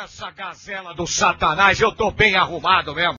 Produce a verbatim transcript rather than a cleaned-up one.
essa gazela do satanás, eu tô bem arrumado mesmo.